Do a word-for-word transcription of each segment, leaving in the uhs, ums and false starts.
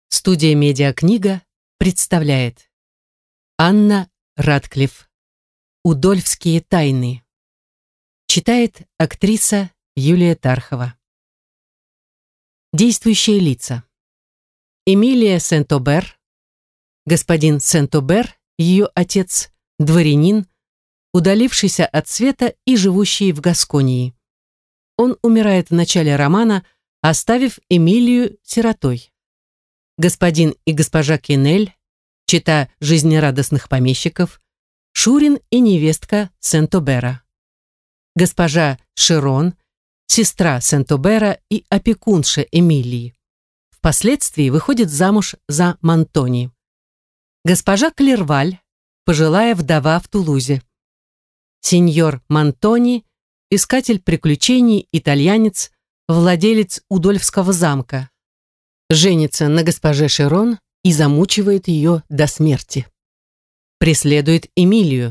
Студия «Медиакнига» представляет Анна Радклифф. «Удольфские тайны». Читает актриса Юлия Тархова. Действующие лица. Эмилия Сент-Обер, господин Сент-Обер, ее отец, дворянин, удалившийся от света и живущий в Гасконии. Он умирает в начале романа, оставив Эмилию сиротой. Господин и госпожа Кинель, чета жизнерадостных помещиков, Шурин и невестка Сент-Обера. Госпожа Широн, сестра Сент-Обера и опекунша Эмилии. Впоследствии выходит замуж за Монтони. Госпожа Клерваль, пожилая вдова в Тулузе. Сеньор Монтони, искатель приключений, итальянец, владелец Удольфского замка. Женится на госпоже Широн и замучивает ее до смерти. Преследует Эмилию.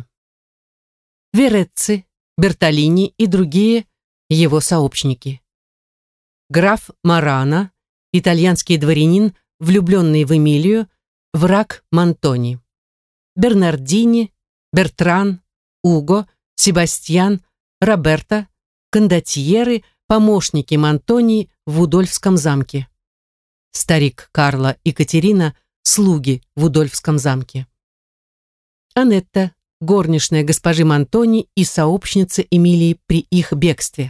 Верецци, Бертолини и другие его сообщники. Граф Марана, итальянский дворянин, влюбленный в Эмилию, враг Монтони. Бернардини, Бертран, Уго, Себастьян, Роберто, кондотьеры, помощники Монтони в Удольфском замке. Старик Карло и Катерина – слуги в Удольфском замке. Анетта – горничная госпожи Монтони и сообщница Эмилии при их бегстве.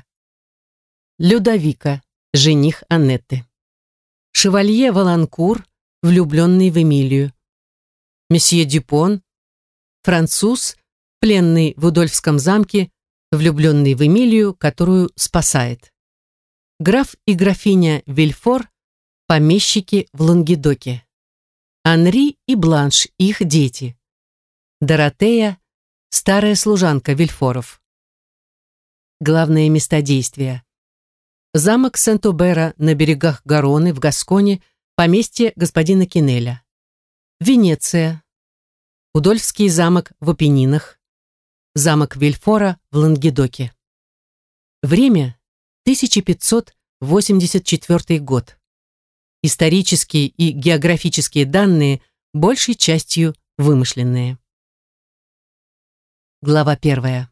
Людовика – жених Анетты. Шевалье Валанкур – влюбленный в Эмилию. Месье Дюпон – француз, пленный в Удольфском замке, влюбленный в Эмилию, которую спасает. Граф и графиня Вильфор – помещики в Лангедоке. Анри и Бланш, их дети. Доротея, старая служанка Вильфоров. Главные места действия. Замок Сент-Обера на берегах Гароны в Гасконе, поместье господина Кинеля. Венеция. Удольфский замок в Апеннинах. Замок Вильфора в Лангедоке. Время тысяча пятьсот восемьдесят четвёртый год. Исторические и географические данные большей частью вымышленные. Глава первая.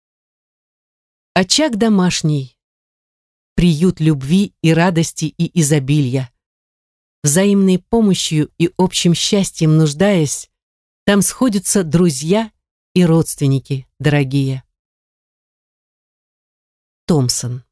Очаг домашний, приют любви и радости и изобилия. Взаимной помощью и общим счастьем нуждаясь, там сходятся друзья и родственники дорогие. Томсон.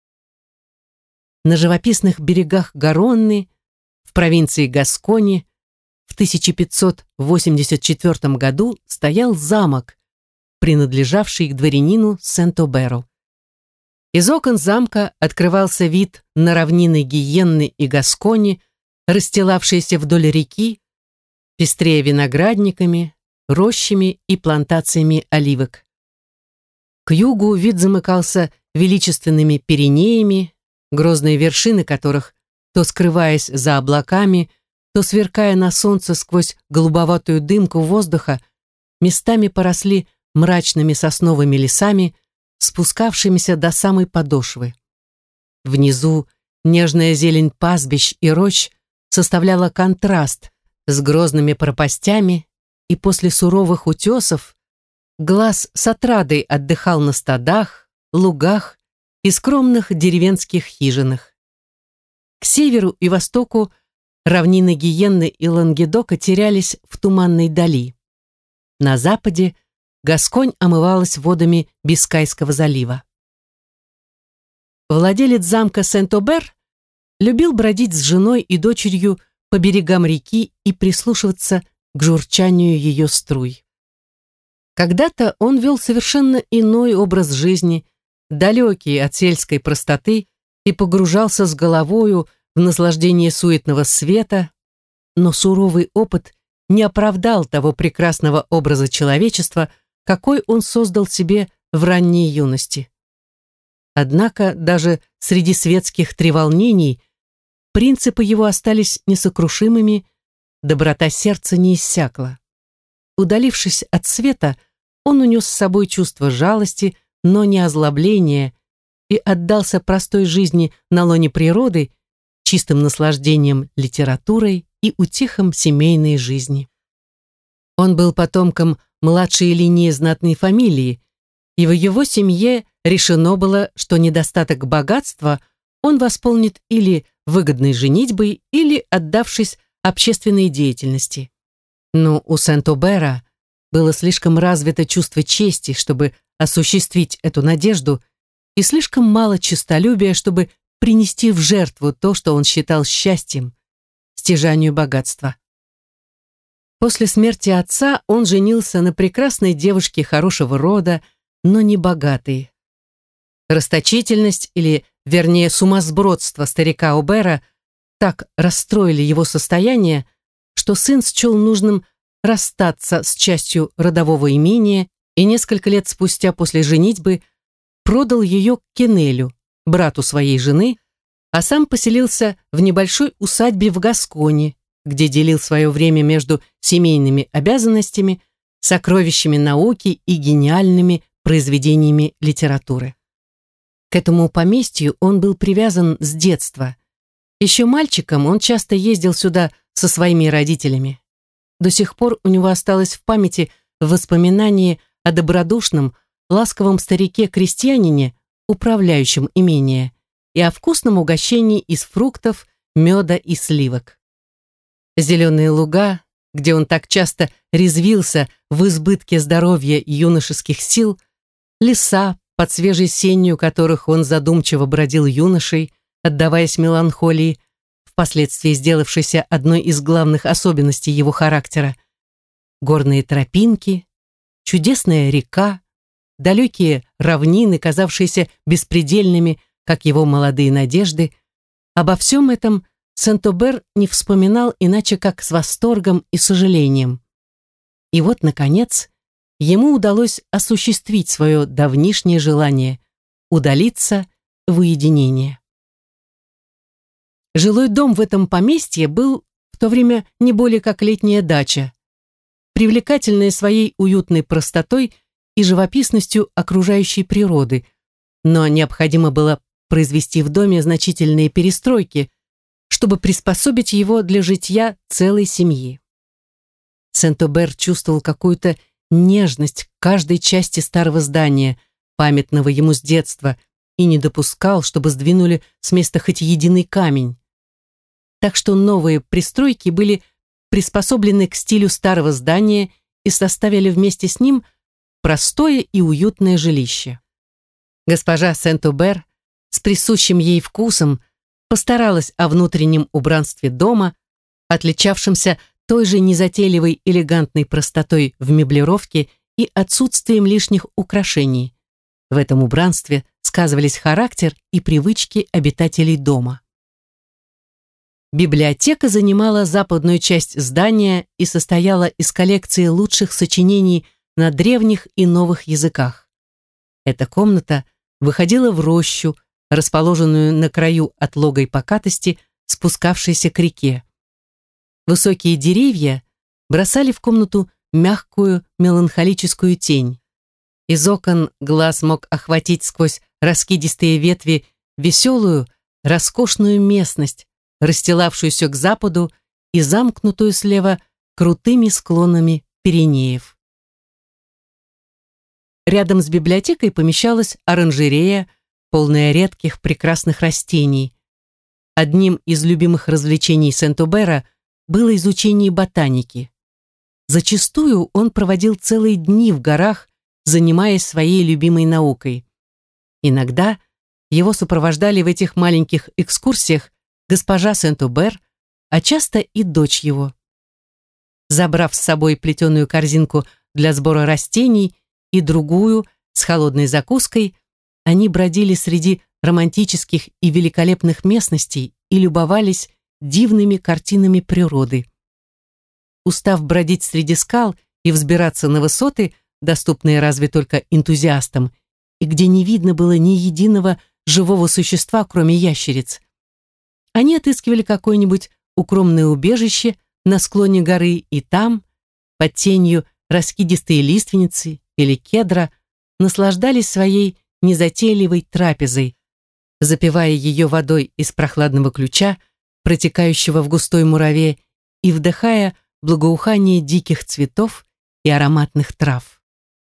На живописных берегах Гаронны, в провинции Гаскони, в тысяча пятьсот восемьдесят четвёртом году стоял замок, принадлежавший к дворянину Сент-Оберу. Из окон замка открывался вид на равнины Гиенны и Гаскони, расстилавшиеся вдоль реки, пестрее виноградниками, рощами и плантациями оливок. К югу вид замыкался величественными Пиренеями, грозные вершины которых, то скрываясь за облаками, то сверкая на солнце сквозь голубоватую дымку воздуха, местами поросли мрачными сосновыми лесами, спускавшимися до самой подошвы. Внизу нежная зелень пастбищ и рощ составляла контраст с грозными пропастями, и после суровых утесов глаз с отрадой отдыхал на стадах, лугах и скромных деревенских хижинах. К северу и востоку равнины Гиенны и Лангедока терялись в туманной дали. На западе Гасконь омывалась водами Бискайского залива. Владелец замка Сент-Обер любил бродить с женой и дочерью по берегам реки и прислушиваться к журчанию ее струй. Когда-то он вел совершенно иной образ жизни, далекий от сельской простоты, и погружался с головою в наслаждение суетного света, но суровый опыт не оправдал того прекрасного образа человечества, какой он создал себе в ранней юности. Однако даже среди светских треволнений принципы его остались несокрушимыми, доброта сердца не иссякла. Удалившись от света, он унес с собой чувство жалости, но не озлобления, и отдался простой жизни на лоне природы, чистым наслаждением литературой и утехам семейной жизни. Он был потомком младшей линии знатной фамилии, и в его семье решено было, что недостаток богатства он восполнит или выгодной женитьбой, или отдавшись общественной деятельности. Но у Сент-Обера было слишком развито чувство чести, чтобы осуществить эту надежду, и слишком мало честолюбия, чтобы принести в жертву то, что он считал счастьем, стяжанию богатства. После смерти отца он женился на прекрасной девушке хорошего рода, но не богатой. Расточительность, или, вернее, сумасбродство старика Обера так расстроили его состояние, что сын счел нужным расстаться с частью родового имения и несколько лет спустя после женитьбы продал ее к Кеннелю, брату своей жены, а сам поселился в небольшой усадьбе в Гасконе, где делил свое время между семейными обязанностями, сокровищами науки и гениальными произведениями литературы. К этому поместью он был привязан с детства. Еще мальчиком он часто ездил сюда со своими родителями. До сих пор у него осталось в памяти воспоминание о добродушном, ласковом старике-крестьянине, управляющем имение, и о вкусном угощении из фруктов, меда и сливок. Зеленые луга, где он так часто резвился в избытке здоровья и юношеских сил, леса, под свежей сенью которых он задумчиво бродил юношей, отдаваясь меланхолии, впоследствии сделавшейся одной из главных особенностей его характера, горные тропинки, чудесная река, далекие равнины, казавшиеся беспредельными, как его молодые надежды, обо всем этом Сент-Обер не вспоминал иначе, как с восторгом и сожалением. И вот, наконец, ему удалось осуществить свое давнишнее желание – удалиться в уединение. Жилой дом в этом поместье был в то время не более как летняя дача, привлекательная своей уютной простотой и живописностью окружающей природы, но необходимо было произвести в доме значительные перестройки, чтобы приспособить его для житья целой семьи. Сент-Обер чувствовал какую-то нежность к каждой части старого здания, памятного ему с детства, и не допускал, чтобы сдвинули с места хоть единый камень. Так что новые пристройки были приспособлены к стилю старого здания и составили вместе с ним простое и уютное жилище. Госпожа Сент-Обер с присущим ей вкусом постаралась о внутреннем убранстве дома, отличавшемся той же незатейливой элегантной простотой в меблировке и отсутствием лишних украшений. В этом убранстве сказывались характер и привычки обитателей дома. Библиотека занимала западную часть здания и состояла из коллекции лучших сочинений на древних и новых языках. Эта комната выходила в рощу, расположенную на краю отлогой покатости, спускавшейся к реке. Высокие деревья бросали в комнату мягкую меланхолическую тень. Из окон глаз мог охватить сквозь раскидистые ветви веселую, роскошную местность, расстилавшуюся к западу и замкнутую слева крутыми склонами Пиренеев. Рядом с библиотекой помещалась оранжерея, полная редких прекрасных растений. Одним из любимых развлечений Сент-Обера было изучение ботаники. Зачастую он проводил целые дни в горах, занимаясь своей любимой наукой. Иногда его сопровождали в этих маленьких экскурсиях госпожа Сент-Обер, а часто и дочь его. Забрав с собой плетеную корзинку для сбора растений и другую с холодной закуской, они бродили среди романтических и великолепных местностей и любовались дивными картинами природы. Устав бродить среди скал и взбираться на высоты, доступные разве только энтузиастам, и где не видно было ни единого живого существа, кроме ящериц, они отыскивали какое-нибудь укромное убежище на склоне горы и там, под тенью раскидистой лиственницы или кедра, наслаждались своей незатейливой трапезой, запивая ее водой из прохладного ключа, протекающего в густой мураве, и вдыхая благоухание диких цветов и ароматных трав.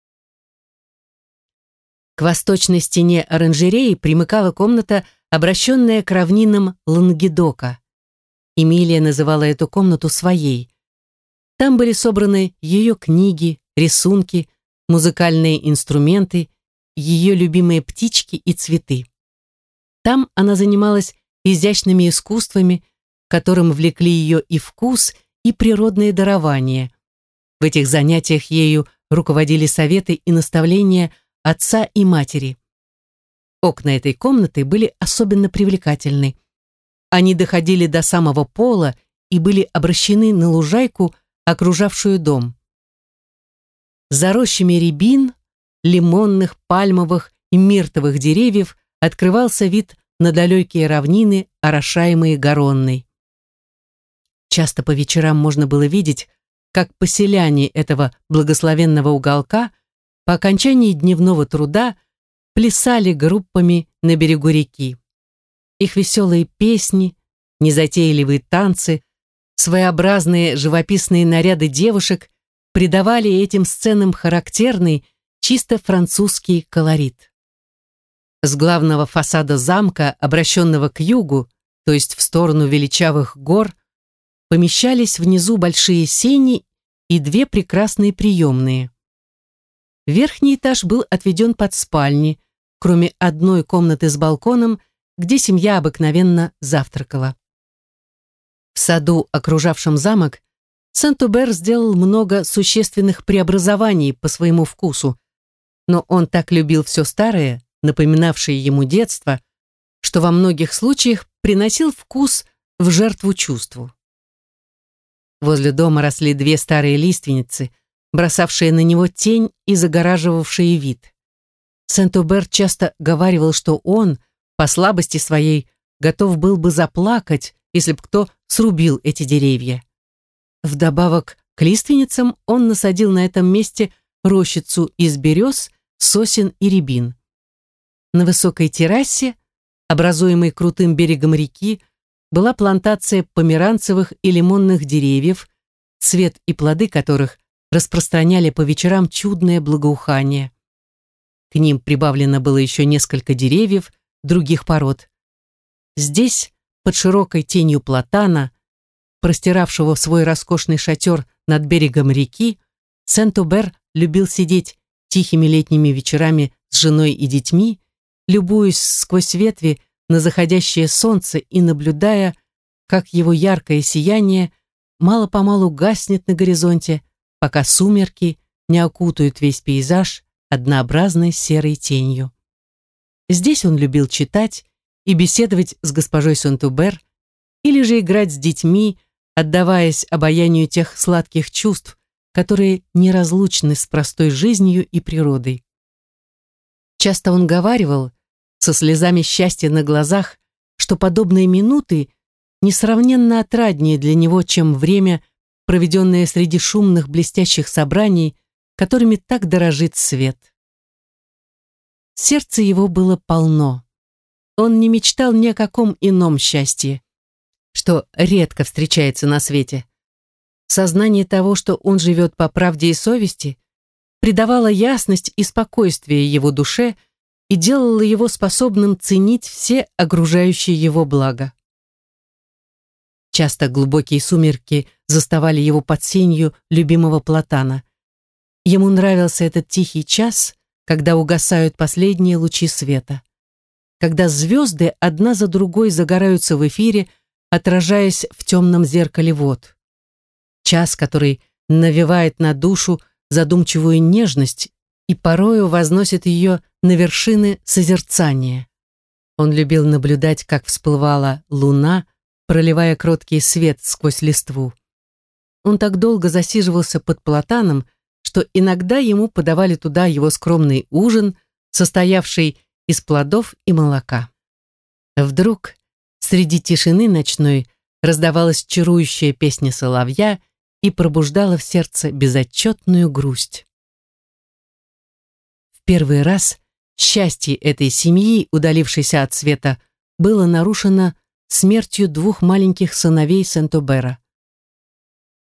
К восточной стене оранжереи примыкала комната, обращенная к равнинам Лангедока. Эмилия называла эту комнату своей. Там были собраны ее книги, рисунки, музыкальные инструменты, ее любимые птички и цветы. Там она занималась изящными искусствами, которым влекли ее и вкус, и природные дарования. В этих занятиях ею руководили советы и наставления отца и матери. Окна этой комнаты были особенно привлекательны. Они доходили до самого пола и были обращены на лужайку, окружавшую дом. За рощами рябин, лимонных, пальмовых и миртовых деревьев открывался вид на далекие равнины, орошаемые Гаронной. Часто по вечерам можно было видеть, как поселяне этого благословенного уголка по окончании дневного труда плясали группами на берегу реки. Их веселые песни, незатейливые танцы, своеобразные живописные наряды девушек придавали этим сценам характерный, чисто французский колорит. С главного фасада замка, обращенного к югу, то есть в сторону величавых гор, помещались внизу большие сени и две прекрасные приемные. Верхний этаж был отведен под спальни, кроме одной комнаты с балконом, где семья обыкновенно завтракала. В саду, окружавшем замок, Сент-Убер сделал много существенных преобразований по своему вкусу, но он так любил все старое, напоминавшее ему детство, что во многих случаях приносил вкус в жертву чувству. Возле дома росли две старые лиственницы, бросавшие на него тень и загораживавшие вид. Сент-Убер часто говаривал, что он, по слабости своей, готов был бы заплакать, если б кто срубил эти деревья. Вдобавок к лиственницам он насадил на этом месте рощицу из берез, сосен и рябин. На высокой террасе, образуемой крутым берегом реки, была плантация померанцевых и лимонных деревьев, цвет и плоды которых распространяли по вечерам чудное благоухание. К ним прибавлено было еще несколько деревьев других пород. Здесь, под широкой тенью платана, простиравшего свой роскошный шатер над берегом реки, Сент-Убер любил сидеть тихими летними вечерами с женой и детьми, любуясь сквозь ветви на заходящее солнце и наблюдая, как его яркое сияние мало-помалу гаснет на горизонте, пока сумерки не окутают весь пейзаж однообразной серой тенью. Здесь он любил читать и беседовать с госпожой Сент-Убер, или же играть с детьми, отдаваясь обаянию тех сладких чувств, которые неразлучны с простой жизнью и природой. Часто он говаривал, со слезами счастья на глазах, что подобные минуты несравненно отраднее для него, чем время, проведенное среди шумных блестящих собраний, которыми так дорожит свет. Сердце его было полно. Он не мечтал ни о каком ином счастье, что редко встречается на свете. Сознание того, что он живет по правде и совести, придавало ясность и спокойствие его душе и делало его способным ценить все окружающие его блага. Часто глубокие сумерки заставали его под сенью любимого платана. Ему нравился этот тихий час, когда угасают последние лучи света, когда звезды одна за другой загораются в эфире, отражаясь в темном зеркале вод. Час, который навевает на душу задумчивую нежность и порою возносит ее на вершины созерцания. Он любил наблюдать, как всплывала луна, проливая кроткий свет сквозь листву. Он так долго засиживался под платаном, что иногда ему подавали туда его скромный ужин, состоявший из плодов и молока. Вдруг среди тишины ночной раздавалась чарующая песня соловья и пробуждала в сердце безотчетную грусть. В первый раз счастье этой семьи, удалившейся от света, было нарушено смертью двух маленьких сыновей Сент-Убера.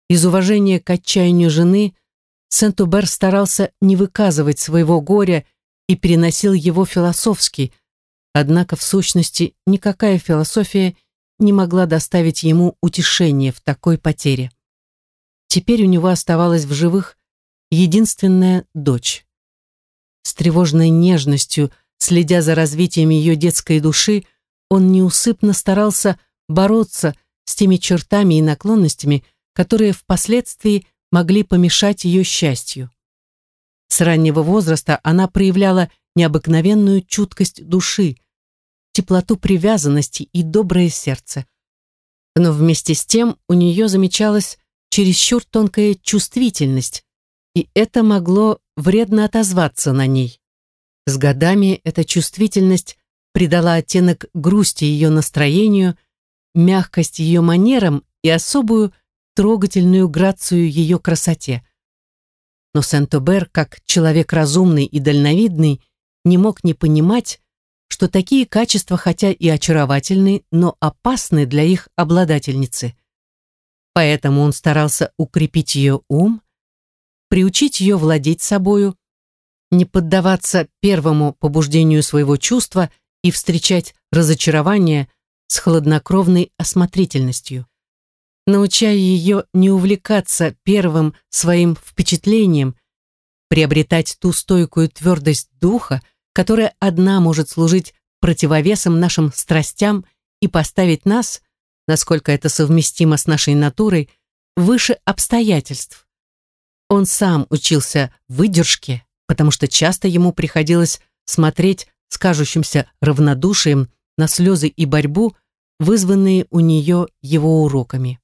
Из уважения к отчаянию жены Сент-Убер старался не выказывать своего горя и переносил его философски, однако в сущности никакая философия не могла доставить ему утешения в такой потере. Теперь у него оставалась в живых единственная дочь. С тревожной нежностью, следя за развитием ее детской души, он неусыпно старался бороться с теми чертами и наклонностями, которые впоследствии могли помешать ее счастью. С раннего возраста она проявляла необыкновенную чуткость души, теплоту привязанности и доброе сердце. Но вместе с тем у нее замечалась чересчур тонкая чувствительность, и это могло вредно отозваться на ней. С годами эта чувствительность придала оттенок грусти ее настроению, мягкость ее манерам и особую трогательную грацию ее красоте. Но Сент-Убер, как человек разумный и дальновидный, не мог не понимать, что такие качества, хотя и очаровательны, но опасны для их обладательницы. Поэтому он старался укрепить ее ум, приучить ее владеть собою, не поддаваться первому побуждению своего чувства и встречать разочарование с хладнокровной осмотрительностью, научая ее не увлекаться первым своим впечатлением, приобретать ту стойкую твердость духа, которая одна может служить противовесом нашим страстям и поставить нас, насколько это совместимо с нашей натурой, выше обстоятельств. Он сам учился выдержке, потому что часто ему приходилось смотреть с кажущимся равнодушием на слезы и борьбу, вызванные у нее его уроками.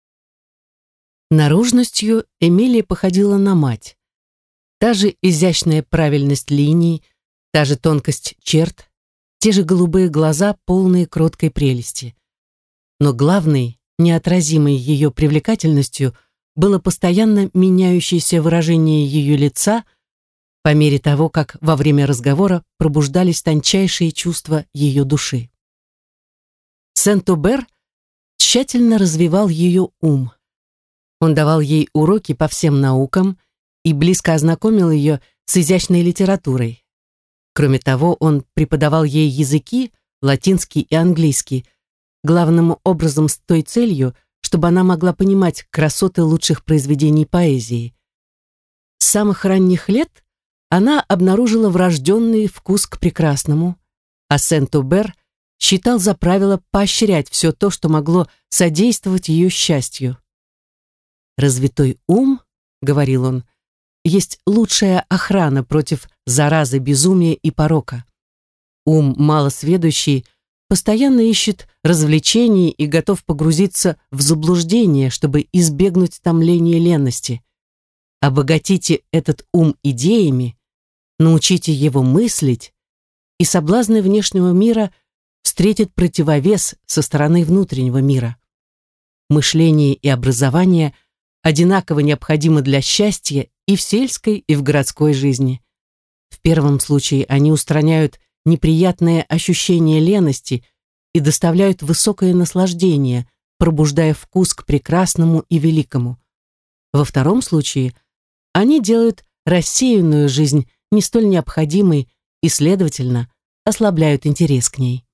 Наружностью Эмилия походила на мать. Та же изящная правильность линий, та же тонкость черт, те же голубые глаза, полные кроткой прелести. Но главной, неотразимой ее привлекательностью было постоянно меняющееся выражение ее лица по мере того, как во время разговора пробуждались тончайшие чувства ее души. Сент-Убер тщательно развивал ее ум. Он давал ей уроки по всем наукам и близко ознакомил ее с изящной литературой. Кроме того, он преподавал ей языки, латинский и английский, главным образом с той целью, чтобы она могла понимать красоты лучших произведений поэзии. С самых ранних лет она обнаружила врожденный вкус к прекрасному, а Сент-Убер считал за правило поощрять все то, что могло содействовать ее счастью. «Развитой ум, — говорил он, — есть лучшая охрана против заразы безумия и порока. Ум малосведущий постоянно ищет развлечений и готов погрузиться в заблуждение, чтобы избегнуть томления ленности. Обогатите этот ум идеями, научите его мыслить, и соблазны внешнего мира встретят противовес со стороны внутреннего мира. Мышление и образование одинаково необходимы для счастья и в сельской, и в городской жизни. В первом случае они устраняют неприятное ощущение лености и доставляют высокое наслаждение, пробуждая вкус к прекрасному и великому. Во втором случае они делают рассеянную жизнь не столь необходимой и, следовательно, ослабляют интерес к ней.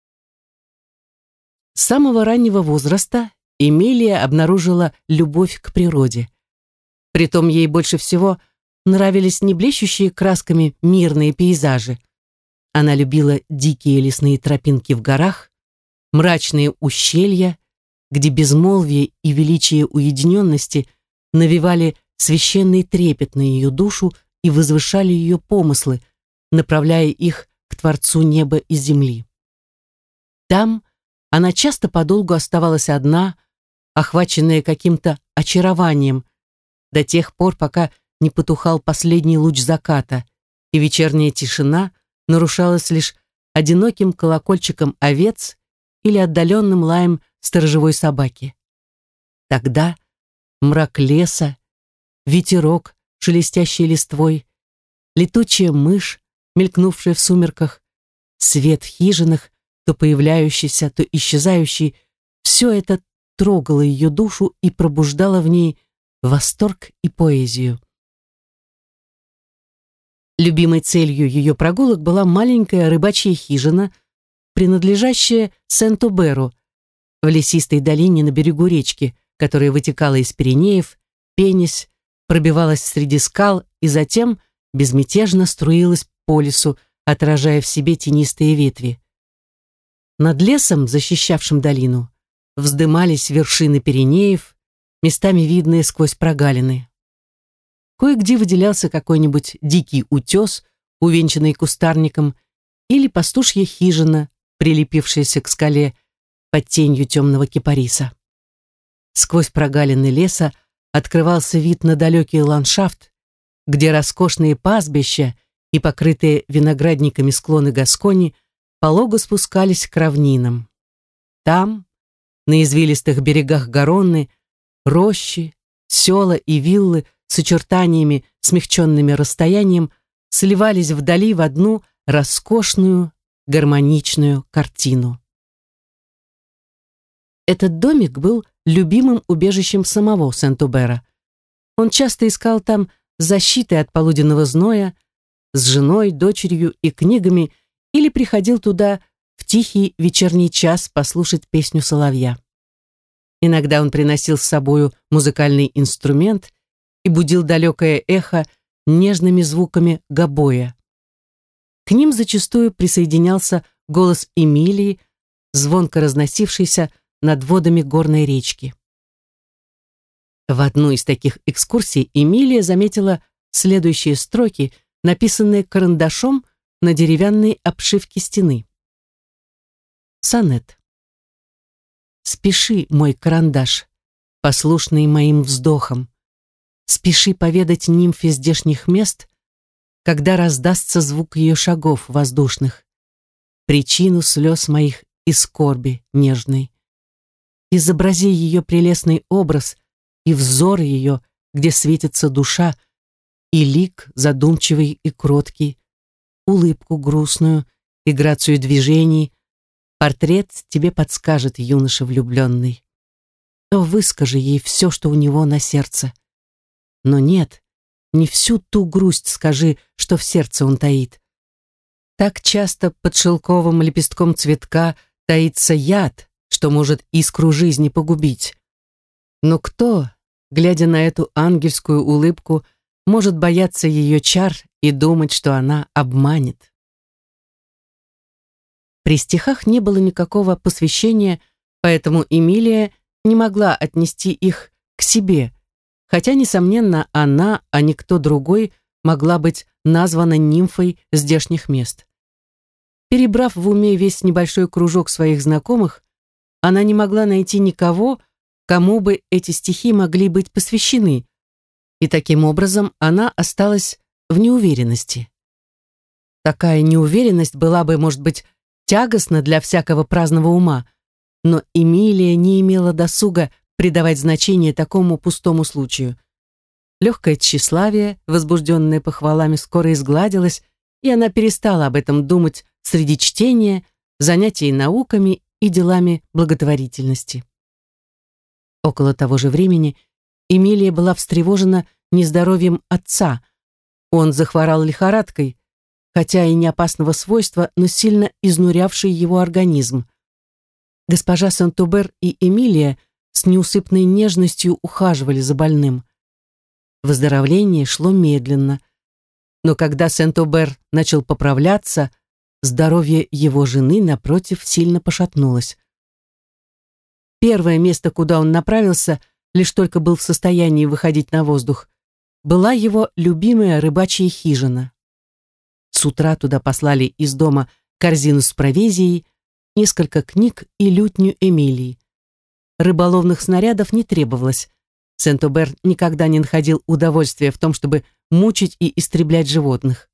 С самого раннего возраста Эмилия обнаружила любовь к природе. Притом ей больше всего нравились не блещущие красками мирные пейзажи. Она любила дикие лесные тропинки в горах, мрачные ущелья, где безмолвие и величие уединенности навевали священный трепет на ее душу и возвышали ее помыслы, направляя их к Творцу неба и земли. Там она часто подолгу оставалась одна, охваченная каким-то очарованием, до тех пор, пока не потухал последний луч заката, и вечерняя тишина нарушалась лишь одиноким колокольчиком овец или отдаленным лаем сторожевой собаки. Тогда мрак леса, ветерок, шелестящий листвой, летучая мышь, мелькнувшая в сумерках, свет в хижинах, то появляющийся, то исчезающий, все это трогало ее душу и пробуждало в ней восторг и поэзию. Любимой целью ее прогулок была маленькая рыбачья хижина, принадлежащая Сент-Оберу, в лесистой долине на берегу речки, которая вытекала из Пиренеев, пенясь, пробивалась среди скал и затем безмятежно струилась по лесу, отражая в себе тенистые ветви. Над лесом, защищавшим долину, вздымались вершины Пиренеев, местами видные сквозь прогалины. Кое-где выделялся какой-нибудь дикий утес, увенчанный кустарником, или пастушья хижина, прилепившаяся к скале под тенью темного кипариса. Сквозь прогалины леса открывался вид на далекий ландшафт, где роскошные пастбища и покрытые виноградниками склоны Гаскони полого спускались к равнинам. Там, на извилистых берегах Гаронны, рощи, села и виллы с очертаниями, смягченными расстоянием, сливались вдали в одну роскошную, гармоничную картину. Этот домик был любимым убежищем самого Сент-Обера. Он часто искал там защиты от полуденного зноя, с женой, дочерью и книгами, или приходил туда в тихий вечерний час послушать песню соловья. Иногда он приносил с собою музыкальный инструмент и будил далекое эхо нежными звуками гобоя. К ним зачастую присоединялся голос Эмилии, звонко разносившийся над водами горной речки. В одну из таких экскурсий Эмилия заметила следующие строки, написанные карандашом на деревянной обшивке стены. Сонет. «Спеши, мой карандаш, послушный моим вздохам, спеши поведать нимфе здешних мест, когда раздастся звук ее шагов воздушных, причину слез моих и скорби нежной. Изобрази ее прелестный образ и взор ее, где светится душа, и лик задумчивый и кроткий, улыбку грустную и грацию движений. Портрет тебе подскажет юноша влюбленный. О, выскажи ей все, что у него на сердце. Но нет, не всю ту грусть скажи, что в сердце он таит. Так часто под шелковым лепестком цветка таится яд, что может искру жизни погубить. Но кто, глядя на эту ангельскую улыбку, может бояться ее чар и думать, что она обманет? При стихах не было никакого посвящения, поэтому Эмилия не могла отнести их к себе, хотя, несомненно, она, а не кто другой, могла быть названа нимфой здешних мест. Перебрав в уме весь небольшой кружок своих знакомых, она не могла найти никого, кому бы эти стихи могли быть посвящены, и таким образом она осталась в неуверенности. Такая неуверенность была бы, может быть, тягостна для всякого праздного ума, но Эмилия не имела досуга придавать значение такому пустому случаю. Легкое тщеславие, возбужденное похвалами, скоро изгладилось, и она перестала об этом думать среди чтения, занятий науками и делами благотворительности. Около того же времени Эмилия была встревожена нездоровьем отца. Он захворал лихорадкой, хотя и не опасного свойства, но сильно изнурявший его организм. Госпожа Сент-Обер и Эмилия с неусыпной нежностью ухаживали за больным. Выздоровление шло медленно, но когда Сент-Обер начал поправляться, здоровье его жены, напротив, сильно пошатнулось. Первое место, куда он направился, лишь только был в состоянии выходить на воздух, была его любимая рыбачья хижина. С утра туда послали из дома корзину с провизией, несколько книг и лютню Эмилии. Рыболовных снарядов не требовалось. Сент-Обер никогда не находил удовольствия в том, чтобы мучить и истреблять животных.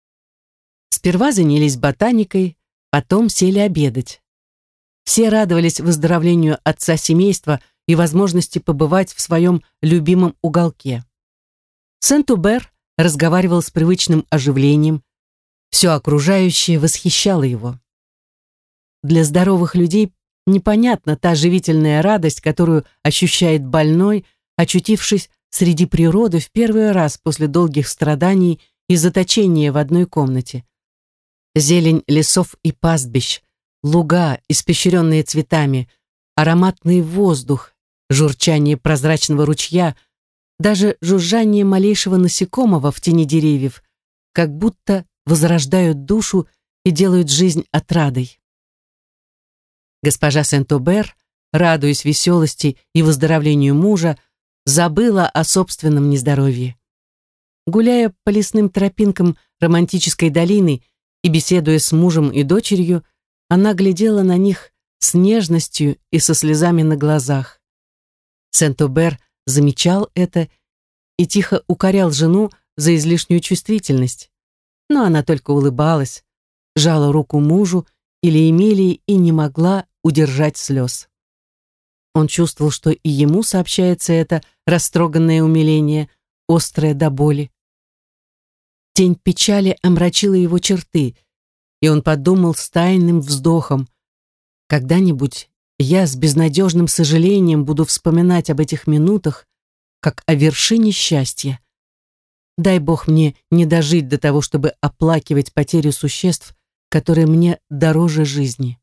Сперва занялись ботаникой, потом сели обедать. Все радовались выздоровлению отца семейства и возможности побывать в своем любимом уголке. Сент-Обер разговаривал с привычным оживлением. Все окружающее восхищало его. Для здоровых людей непонятна та живительная радость, которую ощущает больной, очутившись среди природы в первый раз после долгих страданий и заточения в одной комнате. Зелень лесов и пастбищ, луга, испещренные цветами, ароматный воздух, журчание прозрачного ручья, даже жужжание малейшего насекомого в тени деревьев, как будто возрождают душу и делают жизнь отрадой. Госпожа Сент-Обер, радуясь веселости и выздоровлению мужа, забыла о собственном нездоровье. Гуляя по лесным тропинкам романтической долины и беседуя с мужем и дочерью, она глядела на них с нежностью и со слезами на глазах. Сент-Обер замечал это и тихо укорял жену за излишнюю чувствительность, но она только улыбалась, жала руку мужу или Эмилии и не могла удержать слез. Он чувствовал, что и ему сообщается это растроганное умиление, острое до боли. Тень печали омрачила его черты, и он подумал с тайным вздохом: когда-нибудь я с безнадежным сожалением буду вспоминать об этих минутах, как о вершине счастья. Дай Бог мне не дожить до того, чтобы оплакивать потерю существ, которые мне дороже жизни.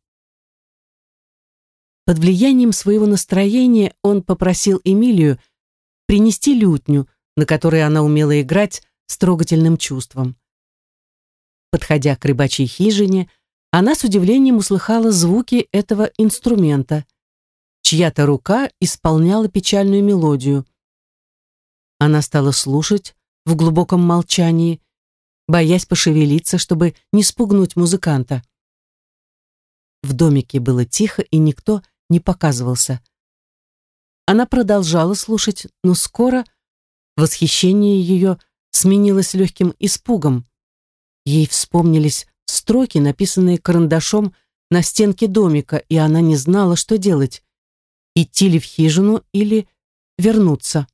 Под влиянием своего настроения он попросил Эмилию принести лютню, на которой она умела играть с трогательным чувством. Подходя к рыбачьей хижине, она с удивлением услыхала звуки этого инструмента. Чья-то рука исполняла печальную мелодию. Она стала слушать в глубоком молчании, боясь пошевелиться, чтобы не спугнуть музыканта. В домике было тихо, и никто не показывался. Она продолжала слушать, но скоро восхищение ее сменилось легким испугом. Ей вспомнились строки, написанные карандашом на стенке домика, и она не знала, что делать: идти ли в хижину или вернуться.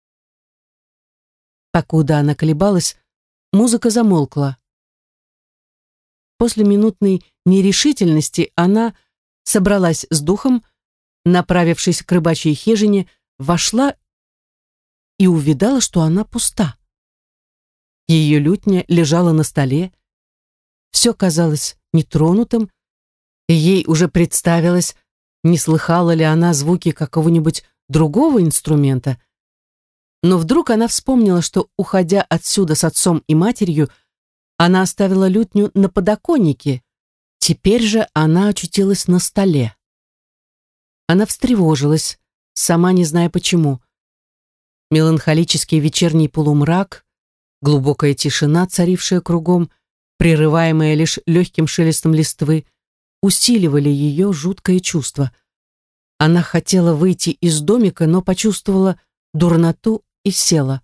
Покуда она колебалась, музыка замолкла. После минутной нерешительности она собралась с духом, направившись к рыбачьей хижине, вошла и увидала, что она пуста. Ее лютня лежала на столе, все казалось нетронутым, и ей уже представилось, не слыхала ли она звуки какого-нибудь другого инструмента. Но вдруг она вспомнила, что, уходя отсюда с отцом и матерью, она оставила лютню на подоконнике. Теперь же она очутилась на столе. Она встревожилась, сама не зная почему. Меланхолический вечерний полумрак, глубокая тишина, царившая кругом, прерываемая лишь легким шелестом листвы, усиливали ее жуткое чувство. Она хотела выйти из домика, но почувствовала дурноту и села.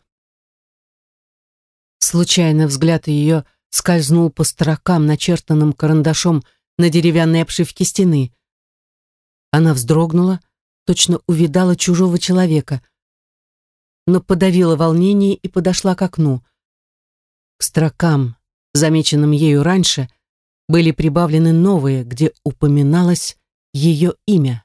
Случайно взгляд ее скользнул по строкам, начертанным карандашом на деревянной обшивке стены. Она вздрогнула, точно увидала чужого человека, но подавила волнение и подошла к окну. К строкам, замеченным ею раньше, были прибавлены новые, где упоминалось ее имя.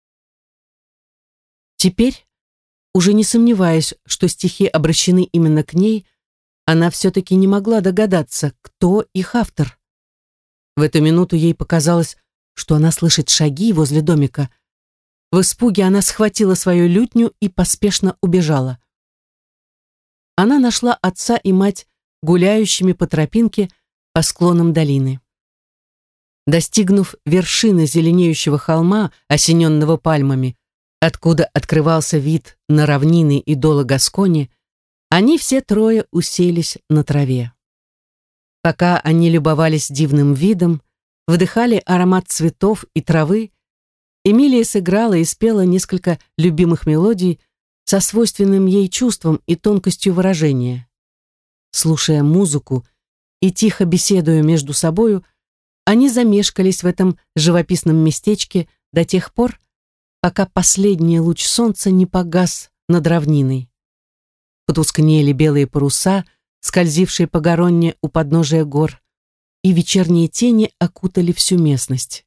Теперь, уже не сомневаясь, что стихи обращены именно к ней, она все-таки не могла догадаться, кто их автор. В эту минуту ей показалось, что она слышит шаги возле домика. В испуге она схватила свою лютню и поспешно убежала. Она нашла отца и мать гуляющими по тропинке по склонам долины. Достигнув вершины зеленеющего холма, осененного пальмами, откуда открывался вид на равнины и долы Гаскони, они все трое уселись на траве. Пока они любовались дивным видом, вдыхали аромат цветов и травы, Эмилия сыграла и спела несколько любимых мелодий со свойственным ей чувством и тонкостью выражения. Слушая музыку и тихо беседуя между собою, они замешкались в этом живописном местечке до тех пор, пока последний луч солнца не погас над равниной. Потускнели белые паруса, скользившие по Гаронне у подножия гор, и вечерние тени окутали всю местность.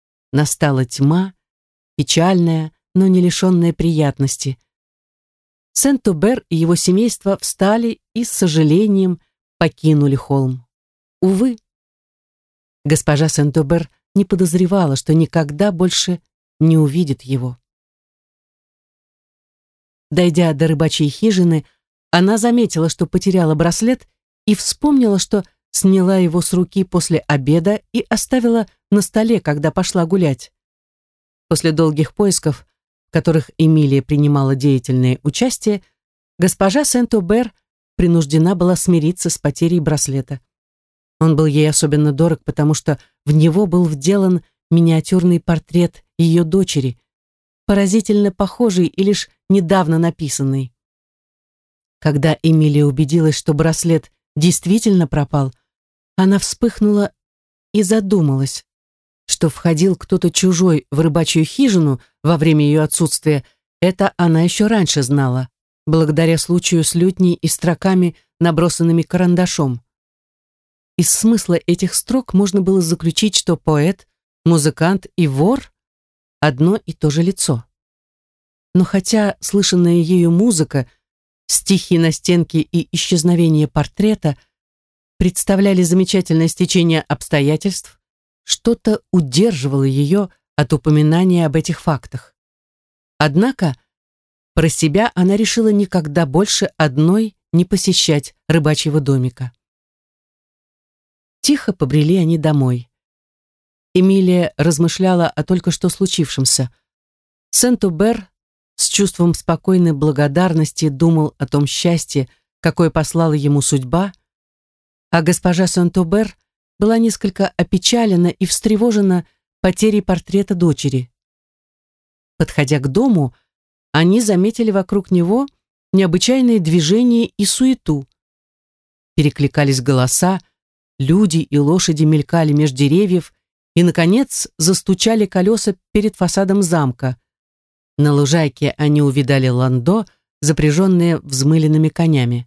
Настала тьма, печальная, но не лишенная приятности. Сент-Обер и его семейство встали и с сожалением покинули холм. Увы, госпожа Сент-Обер не подозревала, что никогда больше не увидит его. Дойдя до рыбачьей хижины, она заметила, что потеряла браслет, и вспомнила, что сняла его с руки после обеда и оставила на столе, когда пошла гулять. После долгих поисков, в которых Эмилия принимала деятельное участие, госпожа Сент-Обер принуждена была смириться с потерей браслета. Он был ей особенно дорог, потому что в него был вделан миниатюрный портрет ее дочери, поразительно похожий и лишь недавно написанный. Когда Эмилия убедилась, что браслет действительно пропал, она вспыхнула и задумалась, что входил кто-то чужой в рыбачью хижину во время ее отсутствия. Это она еще раньше знала, благодаря случаю с лютней и строками, набросанными карандашом. Из смысла этих строк можно было заключить, что поэт, музыкант и вор — одно и то же лицо. Но хотя слышанная ею музыка, стихи на стенке и исчезновение портрета представляли замечательное стечение обстоятельств, что-то удерживало ее от упоминания об этих фактах. Однако про себя она решила никогда больше одной не посещать рыбачьего домика. Тихо побрели они домой. Эмилия размышляла о только что случившемся. Сент-Обер с чувством спокойной благодарности думал о том счастье, какое послала ему судьба, а госпожа Сент-Обер была несколько опечалена и встревожена потерей портрета дочери. Подходя к дому, они заметили вокруг него необычайные движения и суету. Перекликались голоса, люди и лошади мелькали меж деревьев, и, наконец, застучали колеса перед фасадом замка. На лужайке они увидали ландо, запряженное взмыленными конями.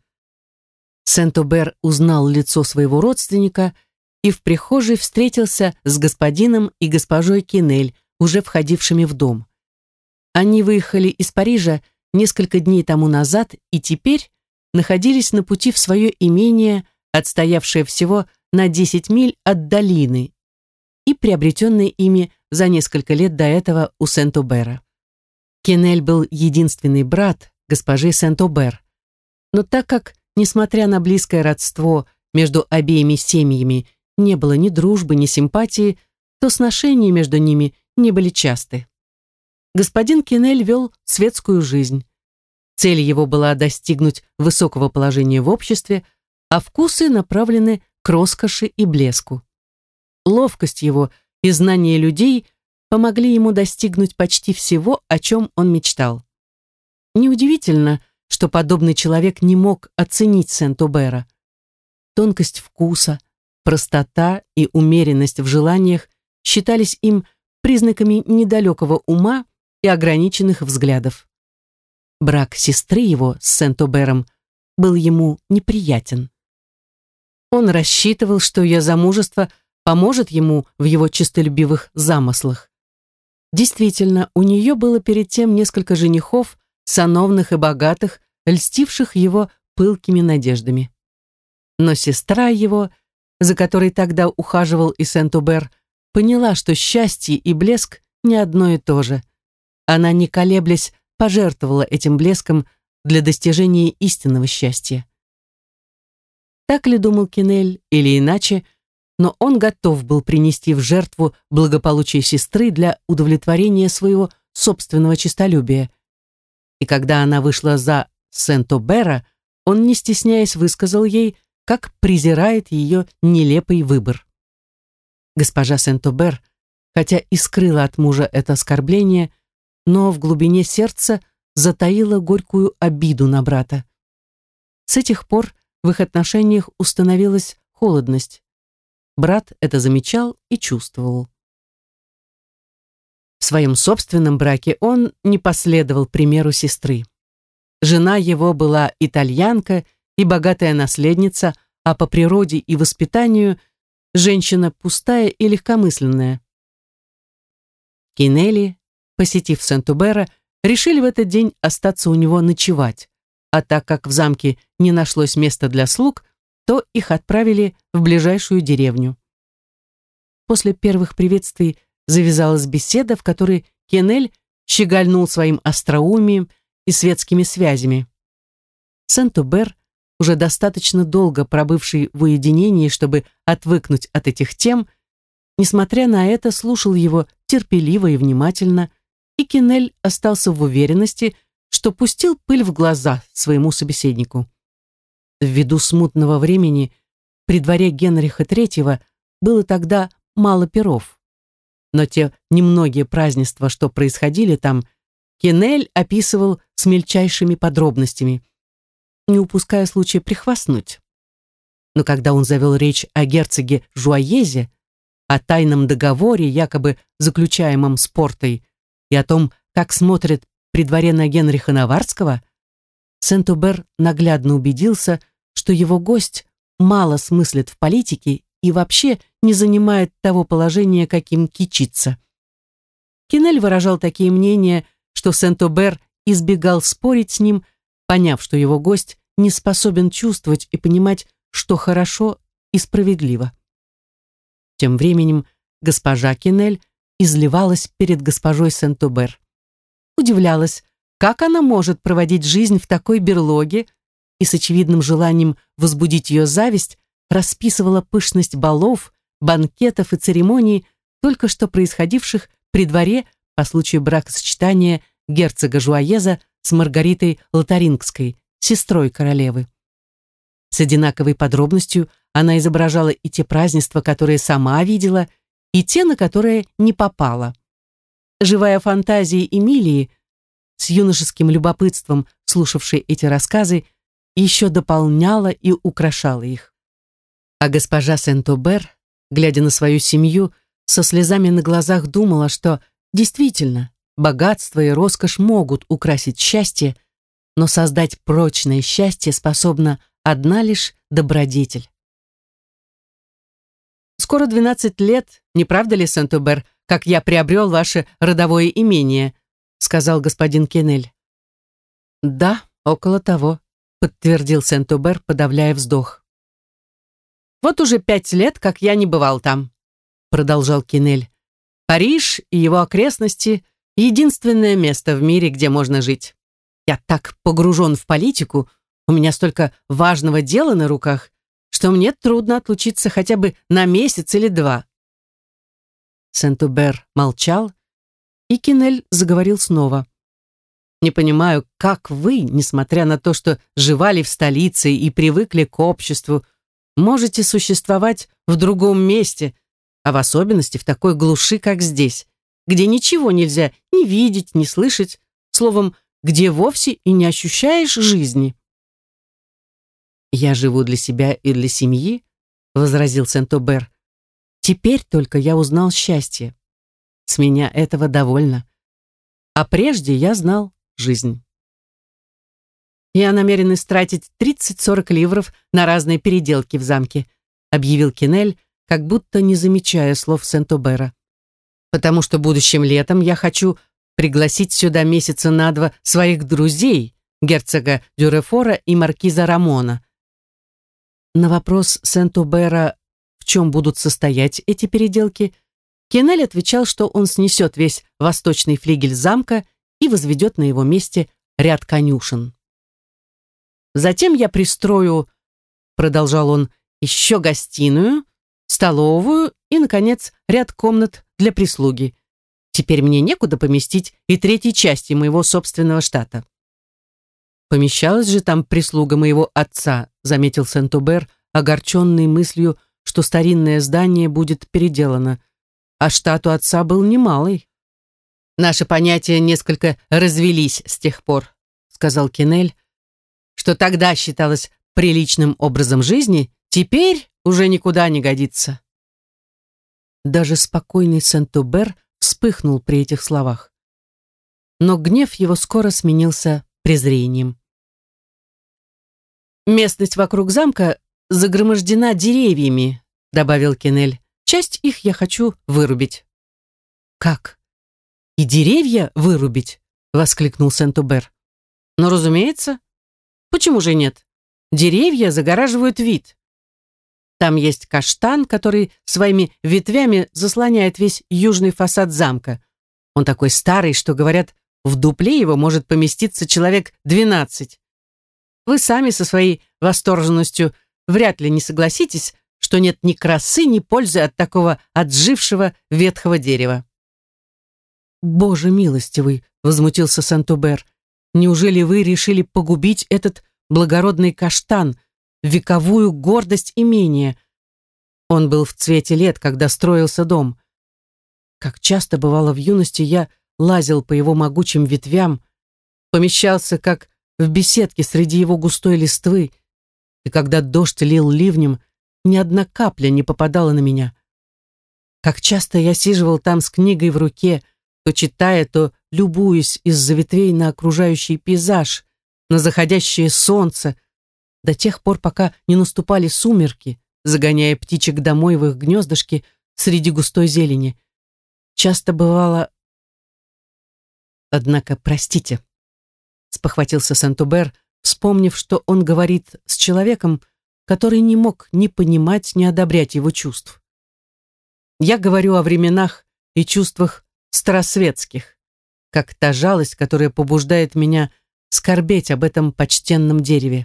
Сент-Обер узнал лицо своего родственника и в прихожей встретился с господином и госпожой Кинель, уже входившими в дом. Они выехали из Парижа несколько дней тому назад и теперь находились на пути в свое имение, отстоявшее всего на десять миль от долины и приобретенное ими за несколько лет до этого у Сент-Обера. Кинель был единственный брат госпожи Сент-Обер, но так как, несмотря на близкое родство между обеими семьями, не было ни дружбы, ни симпатии, то сношения между ними не были часты. Господин Кинель вел светскую жизнь. Цель его была достигнуть высокого положения в обществе, а вкусы направлены к роскоши и блеску. Ловкость его и знание людей помогли ему достигнуть почти всего, о чем он мечтал. Неудивительно, что подобный человек не мог оценить Сент-Обера. Тонкость вкуса, простота и умеренность в желаниях считались им признаками недалекого ума и ограниченных взглядов. Брак сестры его с Сент-Обером был ему неприятен. Он рассчитывал, что ее замужество поможет ему в его честолюбивых замыслах. Действительно, у нее было перед тем несколько женихов, сановных и богатых, льстивших его пылкими надеждами. Но сестра его, за которой тогда ухаживал и Сент-Обер, поняла, что счастье и блеск не одно и то же. Она, не колеблясь, пожертвовала этим блеском для достижения истинного счастья. Так ли думал Кинель или иначе, но он готов был принести в жертву благополучие сестры для удовлетворения своего собственного честолюбия. И когда она вышла за Сент-Обера, он, не стесняясь, высказал ей, как презирает ее нелепый выбор. Госпожа Сент-Обер, хотя и скрыла от мужа это оскорбление, но в глубине сердца затаила горькую обиду на брата. С этих пор в их отношениях установилась холодность. Брат это замечал и чувствовал. В своем собственном браке он не последовал примеру сестры. Жена его была итальянка и богатая наследница, а по природе и воспитанию женщина пустая и легкомысленная. Кинели, посетив Сент-Обера, решили в этот день остаться у него ночевать, а так как в замке не нашлось места для слуг, то их отправили в ближайшую деревню. После первых приветствий завязалась беседа, в которой Кеннель щегольнул своим остроумием и светскими связями. Сент-Убер, уже достаточно долго пробывший в уединении, чтобы отвыкнуть от этих тем, несмотря на это, слушал его терпеливо и внимательно, и Кеннель остался в уверенности, что пустил пыль в глаза своему собеседнику. Ввиду смутного времени при дворе Генриха третьего было тогда мало пиров. Но те немногие празднества, что происходили там, Кеннель описывал с мельчайшими подробностями, не упуская случая прихвастнуть. Но когда он завел речь о герцоге Жуаезе, о тайном договоре, якобы заключаемом с Портой, и о том, как смотрят при дворе на Генриха Наварского, Сент-Убер наглядно убедился, что его гость мало смыслит в политике и вообще не занимает того положения, каким кичится. Кеннель выражал такие мнения, что Сент-Убер избегал спорить с ним, поняв, что его гость не способен чувствовать и понимать, что хорошо и справедливо. Тем временем госпожа Кеннель изливалась перед госпожой Сент-Убер. Удивлялась, как она может проводить жизнь в такой берлоге, и с очевидным желанием возбудить ее зависть расписывала пышность балов, банкетов и церемоний, только что происходивших при дворе по случаю бракосочетания герцога Жуаеза с Маргаритой Лотарингской, сестрой королевы. С одинаковой подробностью она изображала и те празднества, которые сама видела, и те, на которые не попала. Живая фантазия Эмилии, с юношеским любопытством слушавшей эти рассказы, еще дополняла и украшала их. А госпожа Сент-Убер, глядя на свою семью, со слезами на глазах думала, что действительно богатство и роскошь могут украсить счастье, но создать прочное счастье способна одна лишь добродетель. «Скоро двенадцать лет, не правда ли, Сент-Убер, как я приобрел ваше родовое имение?» сказал господин Кеннель. «Да, около того», подтвердил Сент-Убер, подавляя вздох. «Вот уже пять лет, как я не бывал там», продолжал Кеннель. «Париж и его окрестности — единственное место в мире, где можно жить. Я так погружен в политику, у меня столько важного дела на руках, что мне трудно отлучиться хотя бы на месяц или два». Сент-Убер молчал, и Кеннель заговорил снова. «Не понимаю, как вы, несмотря на то, что живали в столице и привыкли к обществу, можете существовать в другом месте, а в особенности в такой глуши, как здесь, где ничего нельзя ни видеть, ни слышать, словом, где вовсе и не ощущаешь жизни». «Я живу для себя и для семьи», — возразил Сент-Убер. «Теперь только я узнал счастье. С меня этого довольно. А прежде я знал жизнь». «Я намерен истратить тридцать-сорок ливров на разные переделки в замке», объявил Кеннель, как будто не замечая слов Сент-Убера. «Потому что будущим летом я хочу пригласить сюда месяца на два своих друзей, герцога Дюрефора и маркиза Рамона». На вопрос Сент-Убера, в чем будут состоять эти переделки, Кеннель отвечал, что он снесет весь восточный флигель замка и возведет на его месте ряд конюшен. «Затем я пристрою, — продолжал он, — еще гостиную, столовую и, наконец, ряд комнат для прислуги. Теперь мне некуда поместить и третьей части моего собственного штата». «Помещалась же там прислуга моего отца», — заметил Сент-Убер, огорченный мыслью, что старинное здание будет переделано. «А штат у отца был немалый». «Наши понятия несколько развелись с тех пор», — сказал Кеннель. «Что тогда считалось приличным образом жизни, теперь уже никуда не годится». Даже спокойный Сент-Убер вспыхнул при этих словах. Но гнев его скоро сменился презрением. «Местность вокруг замка загромождена деревьями», — добавил Кеннель. «Часть их я хочу вырубить». «Как? И деревья вырубить?» — воскликнул Сент-Убер. «Ну, разумеется. Почему же нет? Деревья загораживают вид. Там есть каштан, который своими ветвями заслоняет весь южный фасад замка. Он такой старый, что, говорят, в дупле его может поместиться человек двенадцать. Вы сами со своей восторженностью вряд ли не согласитесь, что нет ни красы, ни пользы от такого отжившего ветхого дерева. «Боже милостивый!» — возмутился Сент-Убер. «Неужели вы решили погубить этот благородный каштан, вековую гордость имения? Он был в цвете лет, когда строился дом. Как часто бывало в юности, я лазил по его могучим ветвям, помещался как в беседке среди его густой листвы, и когда дождь лил ливнем, ни одна капля не попадала на меня. Как часто я сиживал там с книгой в руке, то читая, то любуясь из-за ветвей на окружающий пейзаж, на заходящее солнце, до тех пор, пока не наступали сумерки, загоняя птичек домой в их гнездышки среди густой зелени. Часто бывало... Однако, простите, спохватился Сент-Убер, вспомнив, что он говорит с человеком, который не мог ни понимать, ни одобрять его чувств. Я говорю о временах и чувствах старосветских, как та жалость, которая побуждает меня скорбеть об этом почтенном дереве.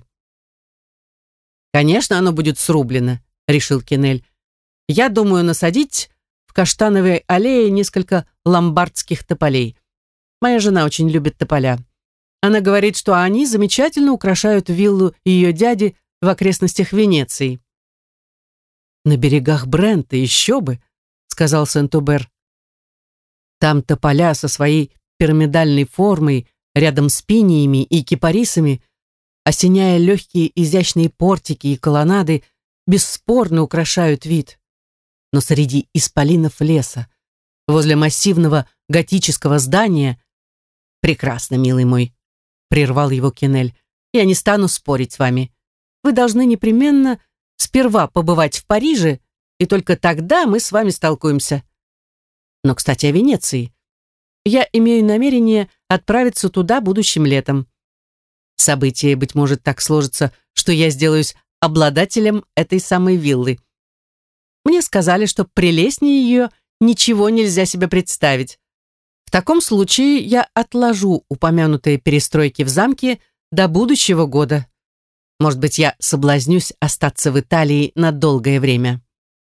«Конечно, оно будет срублено», — решил Кинель. «Я думаю насадить в каштановой аллее несколько ломбардских тополей. Моя жена очень любит тополя. Она говорит, что они замечательно украшают виллу ее дяди в окрестностях Венеции». «На берегах Брента еще бы», — сказал Сент-Убер. «Там тополя со своей пирамидальной формой, рядом с пиниями и кипарисами, осеняя легкие изящные портики и колоннады, бесспорно украшают вид. Но среди исполинов леса, возле массивного готического здания...» «Прекрасно, милый мой», — прервал его Кинель. «Я не стану спорить с вами. Вы должны непременно сперва побывать в Париже, и только тогда мы с вами столкуемся. Но, кстати, о Венеции. Я имею намерение отправиться туда будущим летом. События, быть может, так сложатся, что я сделаюсь обладателем этой самой виллы. Мне сказали, что прелестнее ее ничего нельзя себе представить. В таком случае я отложу упомянутые перестройки в замке до будущего года. Может быть, я соблазнюсь остаться в Италии на долгое время».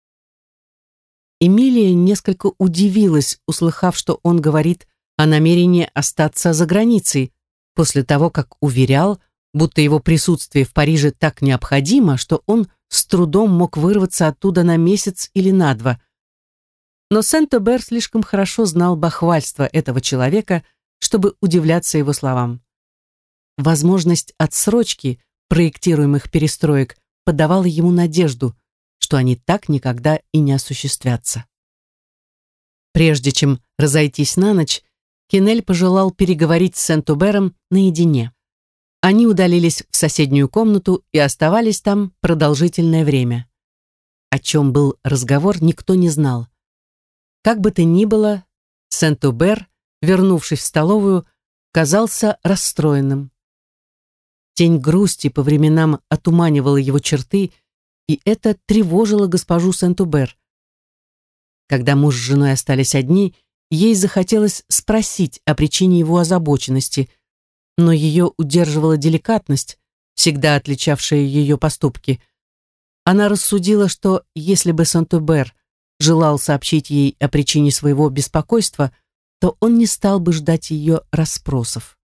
Эмилия несколько удивилась, услыхав, что он говорит о намерении остаться за границей, после того, как уверял, будто его присутствие в Париже так необходимо, что он с трудом мог вырваться оттуда на месяц или на два. Но Сент-Убер слишком хорошо знал бахвальство этого человека, чтобы удивляться его словам. Возможность отсрочки проектируемых перестроек подавала ему надежду, что они так никогда и не осуществятся. Прежде чем разойтись на ночь, Кинель пожелал переговорить с Сент-Убером наедине. Они удалились в соседнюю комнату и оставались там продолжительное время. О чем был разговор, никто не знал. Как бы то ни было, Сент-Убер, вернувшись в столовую, казался расстроенным. Тень грусти по временам отуманивала его черты, и это тревожило госпожу Сент-Убер. Когда муж с женой остались одни, ей захотелось спросить о причине его озабоченности, но ее удерживала деликатность, всегда отличавшая ее поступки. Она рассудила, что если бы Сент-Убер желал сообщить ей о причине своего беспокойства, то он не стал бы ждать ее расспросов.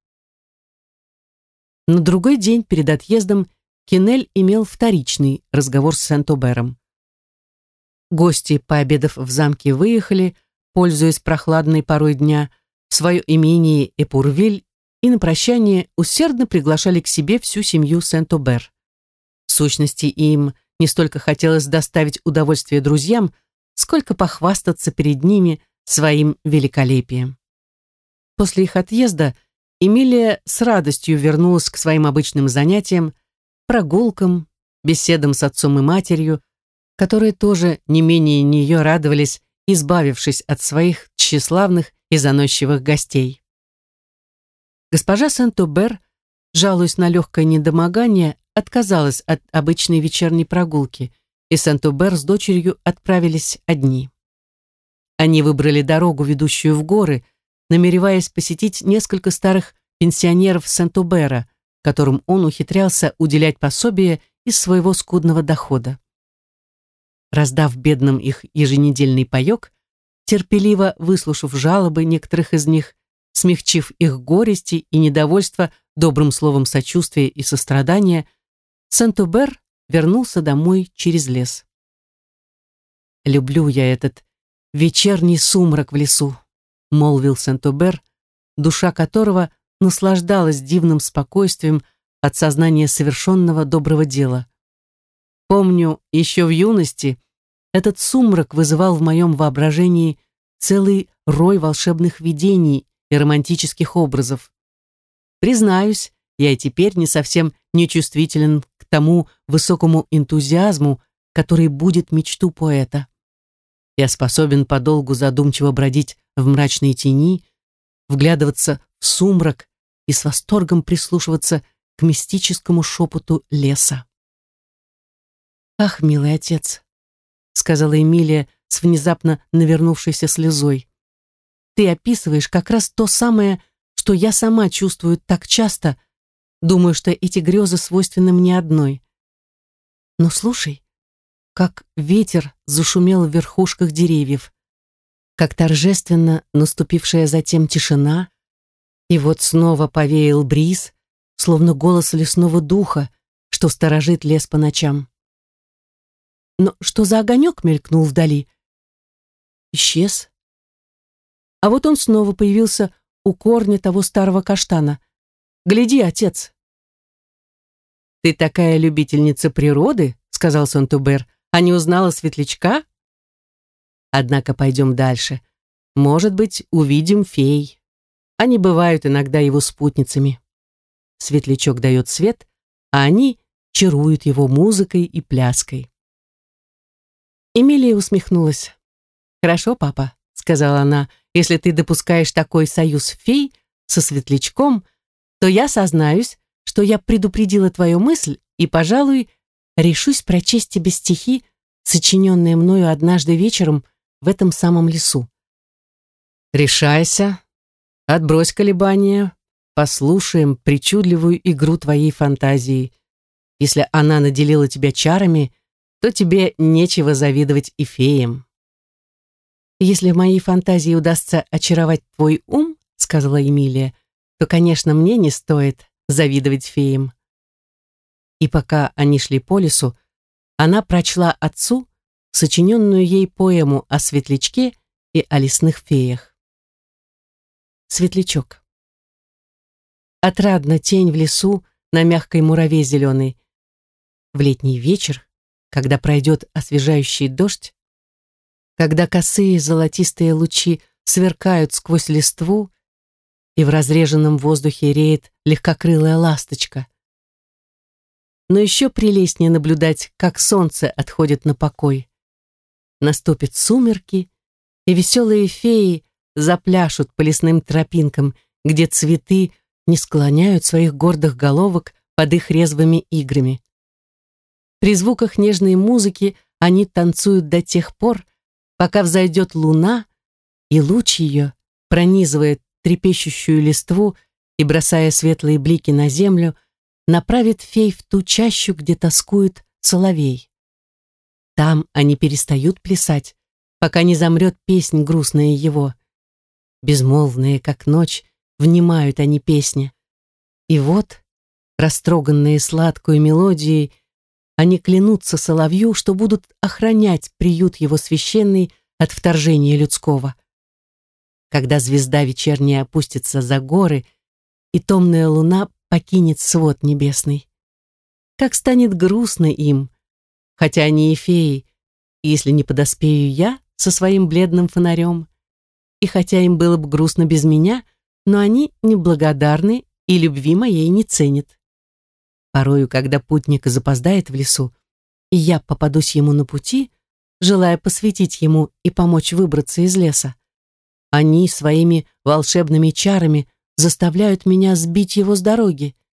На другой день перед отъездом Кинель имел вторичный разговор с Сент-Убером. Гости, пообедав в замке, выехали, пользуясь прохладной порой дня, в свое имение Эпурвиль и на прощание усердно приглашали к себе всю семью Сент-Убер. В сущности, им не столько хотелось доставить удовольствие друзьям, сколько похвастаться перед ними своим великолепием. После их отъезда Эмилия с радостью вернулась к своим обычным занятиям, прогулкам, беседам с отцом и матерью, которые тоже не менее нее радовались, избавившись от своих тщеславных и заносчивых гостей. Госпожа Сент-Убер жалуясь на легкое недомогание, отказалась от обычной вечерней прогулки, и Сент-Убер с дочерью отправились одни. Они выбрали дорогу, ведущую в горы, намереваясь посетить несколько старых пенсионеров Сент-Убера, которым он ухитрялся уделять пособие из своего скудного дохода. Раздав бедным их еженедельный паёк, терпеливо выслушав жалобы некоторых из них, смягчив их горести и недовольство добрым словом сочувствия и сострадания, Сент-Убер вернулся домой через лес. «Люблю я этот вечерний сумрак в лесу», — молвил Сент-Убер, душа которого наслаждалась дивным спокойствием от сознания совершенного доброго дела. Помню, еще в юности этот сумрак вызывал в моем воображении целый рой волшебных видений и романтических образов. Признаюсь, я и теперь не совсем нечувствителен к тому высокому энтузиазму, который будет мечту поэта. Я способен подолгу задумчиво бродить в мрачной тени, вглядываться в сумрак и с восторгом прислушиваться к мистическому шепоту леса. «Ах, милый отец», — сказала Эмилия с внезапно навернувшейся слезой, «ты описываешь как раз то самое, что я сама чувствую так часто, думаю, что эти грезы свойственны мне одной. Но слушай, как ветер зашумел в верхушках деревьев, как торжественно наступившая затем тишина, и вот снова повеял бриз, словно голос лесного духа, что сторожит лес по ночам. Но что за огонек мелькнул вдали? Исчез. А вот он снова появился у корня того старого каштана. Гляди, отец. «Ты такая любительница природы, — сказал Сент-Убер, — а не узнала светлячка? Однако пойдем дальше. Может быть, увидим фей. Они бывают иногда его спутницами. Светлячок дает свет, а они чаруют его музыкой и пляской». Эмилия усмехнулась. «Хорошо, папа, — сказала она, — если ты допускаешь такой союз фей со светлячком, то я сознаюсь, что я предупредила твою мысль и, пожалуй, решусь прочесть тебе стихи, сочиненные мною однажды вечером в этом самом лесу. Решайся, отбрось колебания, послушаем причудливую игру твоей фантазии. Если она наделила тебя чарами, то тебе нечего завидовать и феям. Если в моей фантазии удастся очаровать твой ум, — сказала Эмилия, — то, конечно, мне не стоит завидовать феям. И пока они шли по лесу, она прочла отцу сочиненную ей поэму о светлячке и о лесных феях. Светлячок. Отрадна тень в лесу на мягкой мураве зеленой. В летний вечер, когда пройдет освежающий дождь, когда косые золотистые лучи сверкают сквозь листву, и в разреженном воздухе реет легкокрылая ласточка. Но еще прелестнее наблюдать, как солнце отходит на покой. Наступят сумерки, и веселые феи запляшут по лесным тропинкам, где цветы не склоняют своих гордых головок под их резвыми играми. При звуках нежной музыки они танцуют до тех пор, пока взойдет луна, и луч ее, пронизывая трепещущую листву и бросая светлые блики на землю, направит фей в ту чащу, где тоскует соловей. Там они перестают плясать, пока не замрет песнь грустная его. Безмолвные, как ночь, внимают они песне. И вот, растроганные сладкую мелодией, они клянутся соловью, что будут охранять приют его священный от вторжения людского. Когда звезда вечерняя опустится за горы, и томная луна покинет свод небесный. Как станет грустно им, хотя они и феи, если не подоспею я со своим бледным фонарем, и хотя им было бы грустно без меня, но они неблагодарны и любви моей не ценят. Порою, когда путник запоздает в лесу, и я попадусь ему на пути, желая посвятить ему и помочь выбраться из леса, они своими волшебными чарами заставляют меня сбить его с дороги,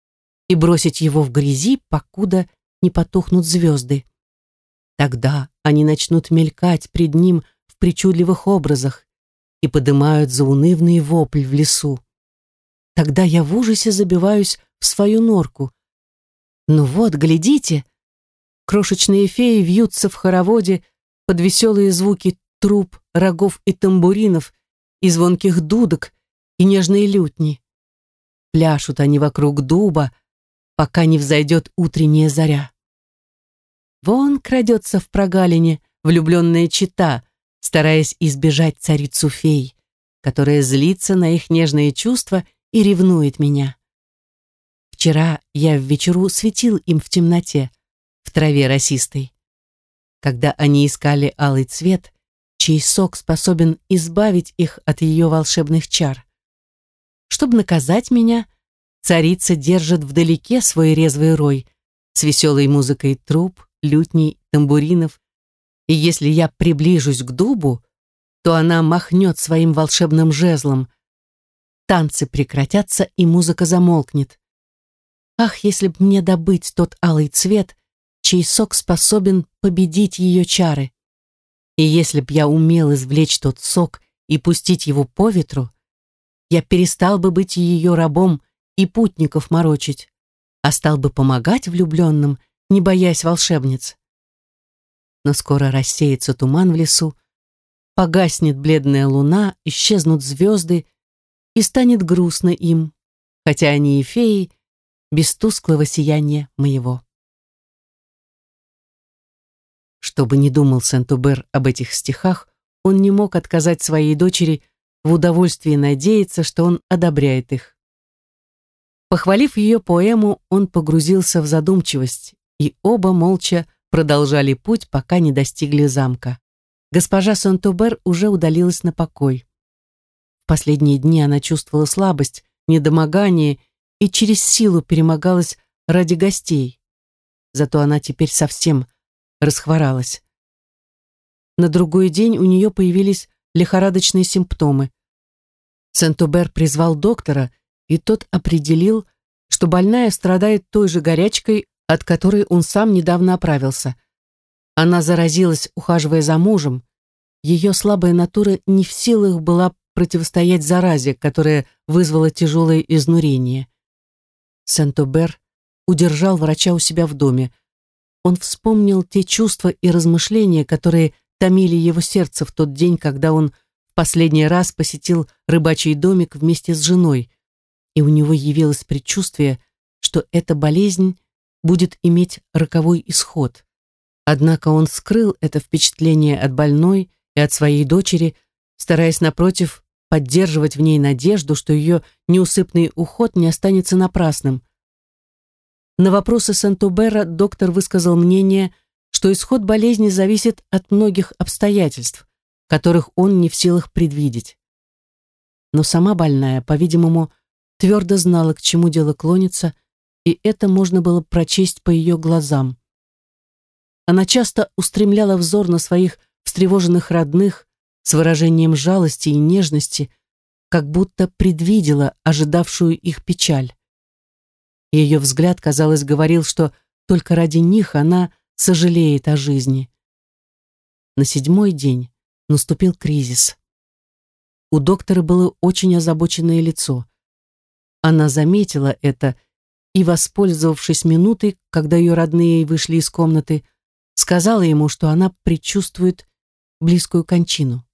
и бросить его в грязи, покуда не потухнут звезды. Тогда они начнут мелькать пред ним в причудливых образах и подымают заунывный вопль в лесу. Тогда я в ужасе забиваюсь в свою норку. Ну вот, глядите, крошечные феи вьются в хороводе под веселые звуки труб, рогов и тамбуринов, и звонких дудок, и нежные лютни. Пляшут они вокруг дуба, пока не взойдет утренняя заря. Вон крадется в прогалине влюбленная чета, стараясь избежать царицу фей, которая злится на их нежные чувства и ревнует меня. Вчера я в вечеру светил им в темноте, в траве росистой. Когда они искали алый цвет, чей сок способен избавить их от ее волшебных чар. Чтобы наказать меня, царица держит вдалеке свой резвый рой с веселой музыкой труб, лютней, тамбуринов, и если я приближусь к дубу, то она махнет своим волшебным жезлом. Танцы прекратятся, и музыка замолкнет. Ах, если б мне добыть тот алый цвет, чей сок способен победить ее чары. И если б я умел извлечь тот сок и пустить его по ветру, я перестал бы быть ее рабом и путников морочить, а стал бы помогать влюбленным, не боясь волшебниц. Но скоро рассеется туман в лесу, погаснет бледная луна, исчезнут звезды, и станет грустно им, хотя они и феи, без тусклого сияния моего. Что бы ни думал Сент-Убер об этих стихах, он не мог отказать своей дочери в удовольствии надеяться, что он одобряет их. Похвалив ее поэму, он погрузился в задумчивость, и оба молча продолжали путь, пока не достигли замка. Госпожа Сент-Убер уже удалилась на покой. В последние дни она чувствовала слабость, недомогание и через силу перемогалась ради гостей. Зато она теперь совсем расхворалась. На другой день у нее появились лихорадочные симптомы. Сент-Убер призвал доктора, и тот определил, что больная страдает той же горячкой, от которой он сам недавно оправился. Она заразилась, ухаживая за мужем. Ее слабая натура не в силах была противостоять заразе, которая вызвала тяжелое изнурение. Сент-Убер удержал врача у себя в доме. Он вспомнил те чувства и размышления, которые томили его сердце в тот день, когда он в последний раз посетил рыбачий домик вместе с женой, и у него явилось предчувствие, что эта болезнь будет иметь роковой исход. Однако он скрыл это впечатление от больной и от своей дочери, стараясь, напротив, поддерживать в ней надежду, что ее неусыпный уход не останется напрасным. На вопросы Сент-Убера доктор высказал мнение, что исход болезни зависит от многих обстоятельств, которых он не в силах предвидеть. Но сама больная, по-видимому, твердо знала, к чему дело клонится, и это можно было прочесть по ее глазам. Она часто устремляла взор на своих встревоженных родных с выражением жалости и нежности, как будто предвидела ожидавшую их печаль. Ее взгляд, казалось, говорил, что только ради них она сожалеет о жизни. На седьмой день наступил кризис. У доктора было очень озабоченное лицо. Она заметила это и, воспользовавшись минутой, когда ее родные вышли из комнаты, сказала ему, что она предчувствует близкую кончину.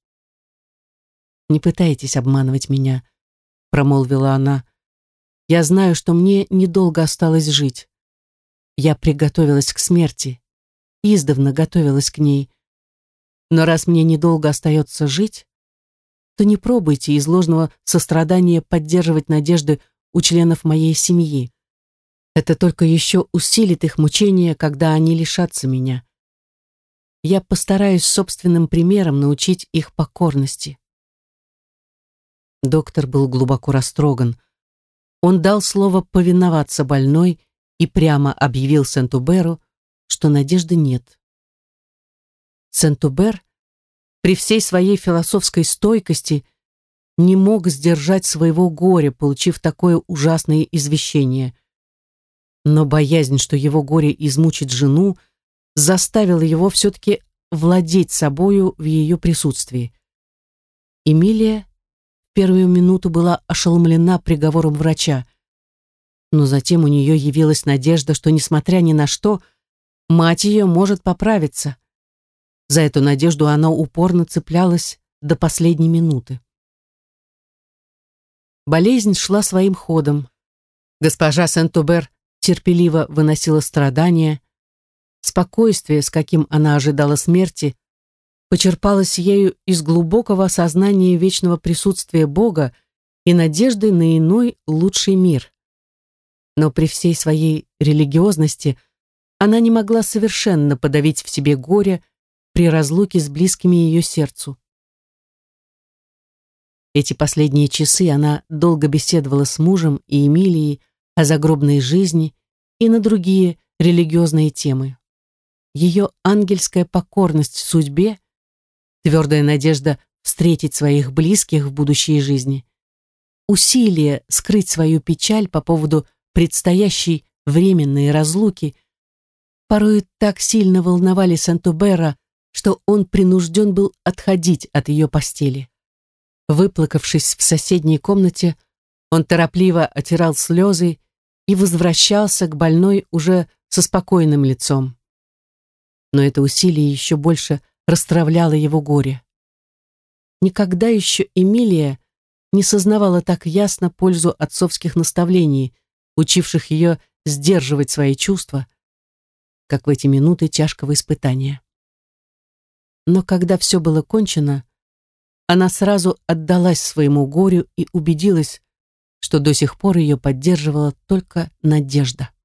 «Не пытайтесь обманывать меня», — промолвила она. «Я знаю, что мне недолго осталось жить. Я приготовилась к смерти, издавна готовилась к ней. Но раз мне недолго остается жить, то не пробуйте из ложного сострадания поддерживать надежды у членов моей семьи. Это только еще усилит их мучения, когда они лишатся меня. Я постараюсь собственным примером научить их покорности». Доктор был глубоко растроган. Он дал слово повиноваться больной и прямо объявил Сент-Уберу, что надежды нет. Сент-Убер при всей своей философской стойкости не мог сдержать своего горя, получив такое ужасное извещение. Но боязнь, что его горе измучит жену, заставила его все-таки владеть собою в ее присутствии. Эмилия в первую минуту была ошеломлена приговором врача, но затем у нее явилась надежда, что, несмотря ни на что, мать ее может поправиться. За эту надежду она упорно цеплялась до последней минуты. Болезнь шла своим ходом. Госпожа Сент-Убер терпеливо выносила страдания. Спокойствие, с каким она ожидала смерти, почерпалось ею из глубокого осознания вечного присутствия Бога и надежды на иной, лучший мир. Но при всей своей религиозности она не могла совершенно подавить в себе горе при разлуке с близкими ее сердцу. Эти последние часы она долго беседовала с мужем и Эмилией о загробной жизни и на другие религиозные темы. Ее ангельская покорность судьбе, твердая надежда встретить своих близких в будущей жизни, усилие скрыть свою печаль по поводу предстоящей временной разлуки порой так сильно волновали Сент-Убера, что он принужден был отходить от ее постели. Выплакавшись в соседней комнате, он торопливо отирал слезы и возвращался к больной уже со спокойным лицом. Но это усилие еще больше растравляло его горе. Никогда еще Эмилия не сознавала так ясно пользу отцовских наставлений, учивших ее сдерживать свои чувства, как в эти минуты тяжкого испытания. Но когда все было кончено, она сразу отдалась своему горю и убедилась, что до сих пор ее поддерживала только надежда.